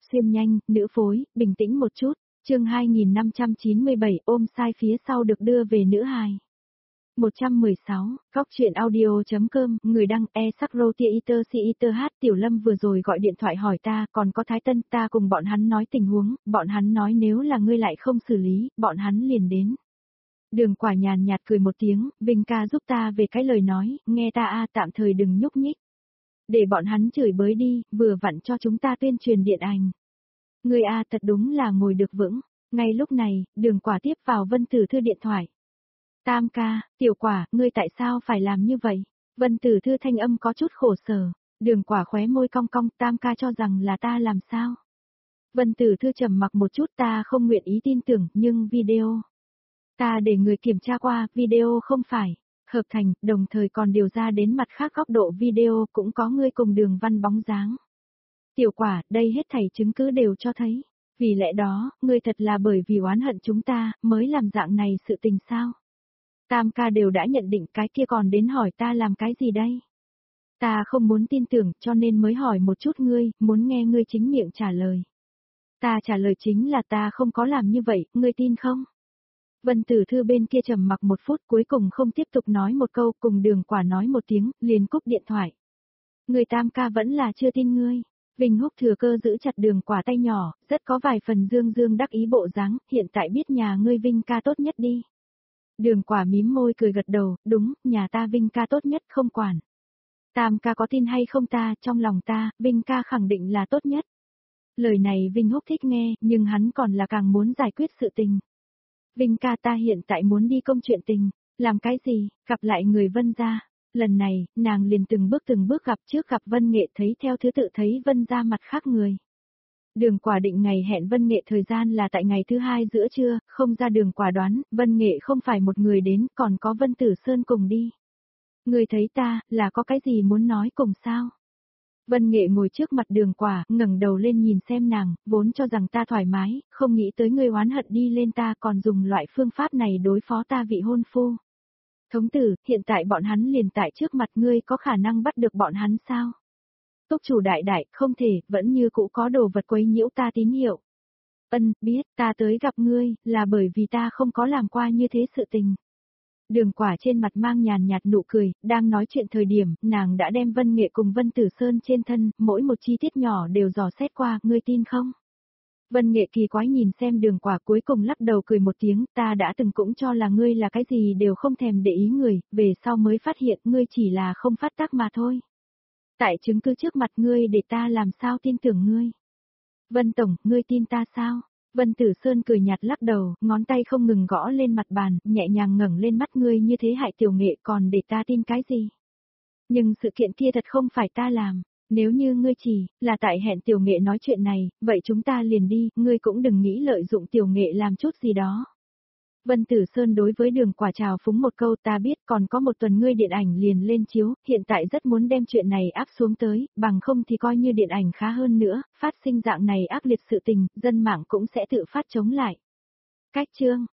xuyên nhanh, nữ phối, bình tĩnh một chút. Chương 2597 ôm sai phía sau được đưa về nữ hài. 116, góc truyện audio.com, người đăng e-sắc-rô-tia-iter-si-iter-h. Tiểu Lâm vừa rồi gọi điện thoại hỏi ta, còn có Thái Tân, ta cùng bọn hắn nói tình huống, bọn hắn nói nếu là ngươi lại không xử lý, bọn hắn liền đến. Đường Quả nhàn nhạt cười một tiếng, Vinh ca giúp ta về cái lời nói, nghe ta tạm thời đừng nhúc nhích. Để bọn hắn chửi bới đi, vừa vặn cho chúng ta tuyên truyền điện ảnh. Ngươi thật đúng là ngồi được vững. Ngay lúc này, Đường Quả tiếp vào Vân Tử Thư điện thoại. Tam ca, Tiểu Quả, ngươi tại sao phải làm như vậy? Vân Tử Thư thanh âm có chút khổ sở. Đường Quả khóe môi cong cong, Tam ca cho rằng là ta làm sao? Vân Tử Thư trầm mặc một chút, ta không nguyện ý tin tưởng, nhưng video. Ta để người kiểm tra qua, video không phải hợp thành, đồng thời còn điều ra đến mặt khác góc độ video cũng có ngươi cùng Đường Văn bóng dáng. Tiểu Quả, đây hết thảy chứng cứ đều cho thấy. Vì lẽ đó, ngươi thật là bởi vì oán hận chúng ta, mới làm dạng này sự tình sao? Tam ca đều đã nhận định cái kia còn đến hỏi ta làm cái gì đây? Ta không muốn tin tưởng cho nên mới hỏi một chút ngươi, muốn nghe ngươi chính miệng trả lời. Ta trả lời chính là ta không có làm như vậy, ngươi tin không? Vân Tử Thư bên kia trầm mặc một phút cuối cùng không tiếp tục nói một câu, cùng Đường Quả nói một tiếng, liền cúp điện thoại. Người Tam ca vẫn là chưa tin ngươi. Vinh Húc thừa cơ giữ chặt Đường Quả tay nhỏ, rất có vài phần dương dương đắc ý bộ dáng, hiện tại biết nhà ngươi Vinh ca tốt nhất đi. Đường Quả mím môi cười gật đầu, đúng, nhà ta Vinh ca tốt nhất không quản. Tam ca có tin hay không ta, trong lòng ta, Vinh ca khẳng định là tốt nhất. Lời này Vinh Húc thích nghe, nhưng hắn còn là càng muốn giải quyết sự tình. Vinh ca ta hiện tại muốn đi công chuyện tình, làm cái gì, gặp lại người Vân gia. Lần này, nàng liền từng bước gặp trước gặp Vân Nghệ thấy theo thứ tự thấy Vân gia mặt khác người. Đường Quả định ngày hẹn Vân Nghệ thời gian là tại ngày thứ 2 giữa trưa, không ra Đường Quả đoán, Vân Nghệ không phải một người đến, còn có Vân Tử Sơn cùng đi. Người thấy ta, là có cái gì muốn nói cùng sao? Vân Nghệ ngồi trước mặt Đường Quả, ngẩng đầu lên nhìn xem nàng, vốn cho rằng ta thoải mái, không nghĩ tới ngươi oán hận đi lên ta còn dùng loại phương pháp này đối phó ta vị hôn phu. Thống tử, hiện tại bọn hắn liền tại trước mặt ngươi có khả năng bắt được bọn hắn sao? Túc chủ đại đại, không thể, vẫn như cũ có đồ vật quấy nhiễu ta tín hiệu. Biết, ta tới gặp ngươi, là bởi vì ta không có làm qua như thế sự tình. Đường Quả trên mặt mang nhàn nhạt nụ cười, đang nói chuyện thời điểm, nàng đã đem Vân Nghệ cùng Vân Tử Sơn trên thân, mỗi một chi tiết nhỏ đều dò xét qua, ngươi tin không? Vân Nghệ kỳ quái nhìn xem Đường Quả cuối cùng lắc đầu cười một tiếng, ta đã từng cũng cho là ngươi là cái gì đều không thèm để ý người, về sau mới phát hiện ngươi chỉ là không phát tác mà thôi. Tại chứng cứ trước mặt ngươi để ta làm sao tin tưởng ngươi? Vân Tổng, ngươi tin ta sao? Vân Tử Sơn cười nhạt lắc đầu, ngón tay không ngừng gõ lên mặt bàn, nhẹ nhàng ngẩng lên mắt ngươi như thế hại Tiểu Nghệ còn để ta tin cái gì? Nhưng sự kiện kia thật không phải ta làm, nếu như ngươi chỉ là tại hẹn Tiểu Nghệ nói chuyện này, vậy chúng ta liền đi, ngươi cũng đừng nghĩ lợi dụng Tiểu Nghệ làm chút gì đó. Vân Tử Sơn đối với Đường Quả chào phúng một câu ta biết còn có một tuần ngươi điện ảnh liền lên chiếu, hiện tại rất muốn đem chuyện này áp xuống tới, bằng không thì coi như điện ảnh khá hơn nữa, phát sinh dạng này ác liệt sự tình, dân mạng cũng sẽ tự phát chống lại. Cách chương